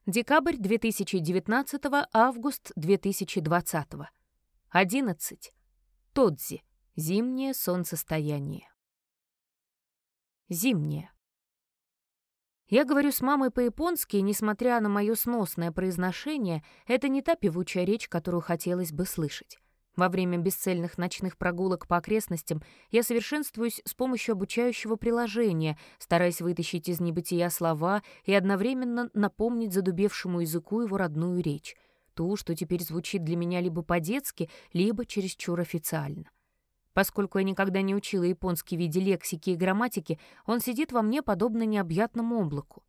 Декабрь 2019, август 2020. 11. Тодзи. Зимнее солнцестояние. Зимнее. Я говорю с мамой по-японски, и, несмотря на мое сносное произношение, это не та певучая речь, которую хотелось бы слышать. Во время бесцельных ночных прогулок по окрестностям я совершенствуюсь с помощью обучающего приложения, стараясь вытащить из небытия слова и одновременно напомнить задубевшему языку его родную речь, ту, что теперь звучит для меня либо по-детски, либо чересчур официально. Поскольку я никогда не учила японский в виде лексики и грамматики, он сидит во мне подобно необъятному облаку.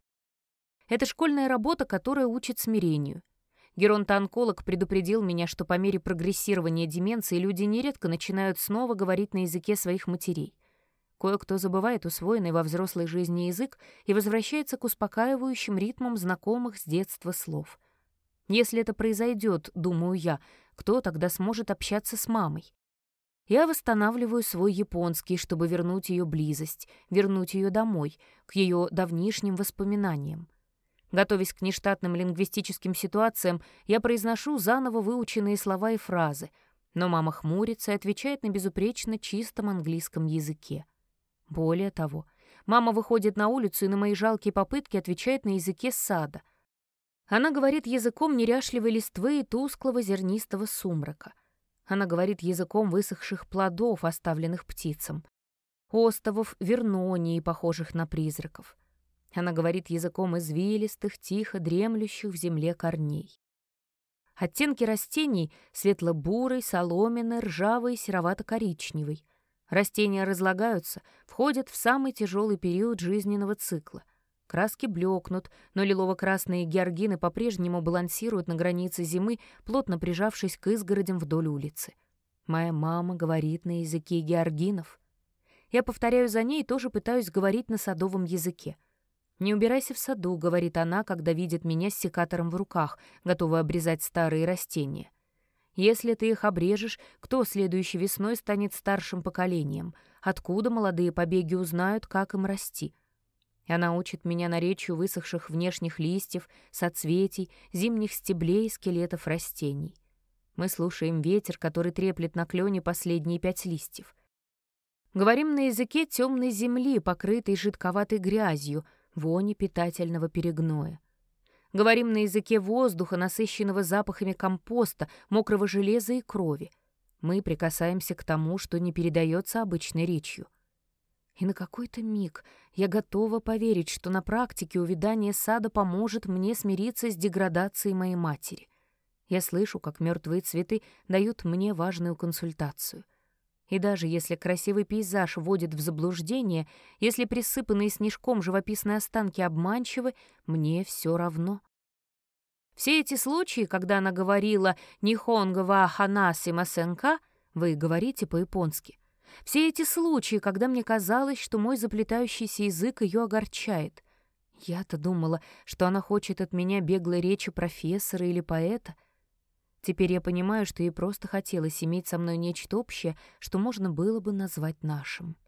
Это школьная работа, которая учит смирению. Геронтоонколог предупредил меня, что по мере прогрессирования деменции люди нередко начинают снова говорить на языке своих матерей. Кое-кто забывает усвоенный во взрослой жизни язык и возвращается к успокаивающим ритмам знакомых с детства слов. Если это произойдет, думаю я, кто тогда сможет общаться с мамой? Я восстанавливаю свой японский, чтобы вернуть ее близость, вернуть ее домой, к ее давнишним воспоминаниям. Готовясь к нештатным лингвистическим ситуациям, я произношу заново выученные слова и фразы, но мама хмурится и отвечает на безупречно чистом английском языке. Более того, мама выходит на улицу и на мои жалкие попытки отвечает на языке сада. Она говорит языком неряшливой листвы и тусклого зернистого сумрака. Она говорит языком высохших плодов, оставленных птицам, остовов вернонии, похожих на призраков. Она говорит языком извилистых, тихо дремлющих в земле корней. Оттенки растений — светло-бурый, соломенный, ржавый, серовато-коричневый. Растения разлагаются, входят в самый тяжелый период жизненного цикла. Краски блекнут, но лилово-красные георгины по-прежнему балансируют на границе зимы, плотно прижавшись к изгородям вдоль улицы. Моя мама говорит на языке георгинов. Я повторяю за ней и тоже пытаюсь говорить на садовом языке. «Не убирайся в саду», — говорит она, когда видит меня с секатором в руках, готовая обрезать старые растения. «Если ты их обрежешь, кто следующей весной станет старшим поколением? Откуда молодые побеги узнают, как им расти?» Она учит меня наречию высохших внешних листьев, соцветий, зимних стеблей и скелетов растений. Мы слушаем ветер, который треплет на клене последние 5 листьев. Говорим на языке темной земли, покрытой жидковатой грязью, вони питательного перегноя. Говорим на языке воздуха, насыщенного запахами компоста, мокрого железа и крови. Мы прикасаемся к тому, что не передается обычной речью. И на какой-то миг я готова поверить, что на практике увядание сада поможет мне смириться с деградацией моей матери. Я слышу, как мертвые цветы дают мне важную консультацию. И даже если красивый пейзаж вводит в заблуждение, если присыпанные снежком живописные останки обманчивы, мне все равно. Все эти случаи, когда она говорила «нихонго ва ханасимасэнка», вы говорите по-японски. Все эти случаи, когда мне казалось, что мой заплетающийся язык ее огорчает. Я-то думала, что она хочет от меня беглой речи профессора или поэта. Теперь я понимаю, что ей просто хотелось иметь со мной нечто общее, что можно было бы назвать нашим.